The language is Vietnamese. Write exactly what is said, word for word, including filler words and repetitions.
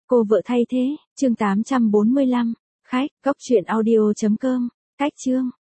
Cô vợ thay thế, chương tám trăm bốn mươi lăm. Khách, góc truyện audio chấm com. Cách chương.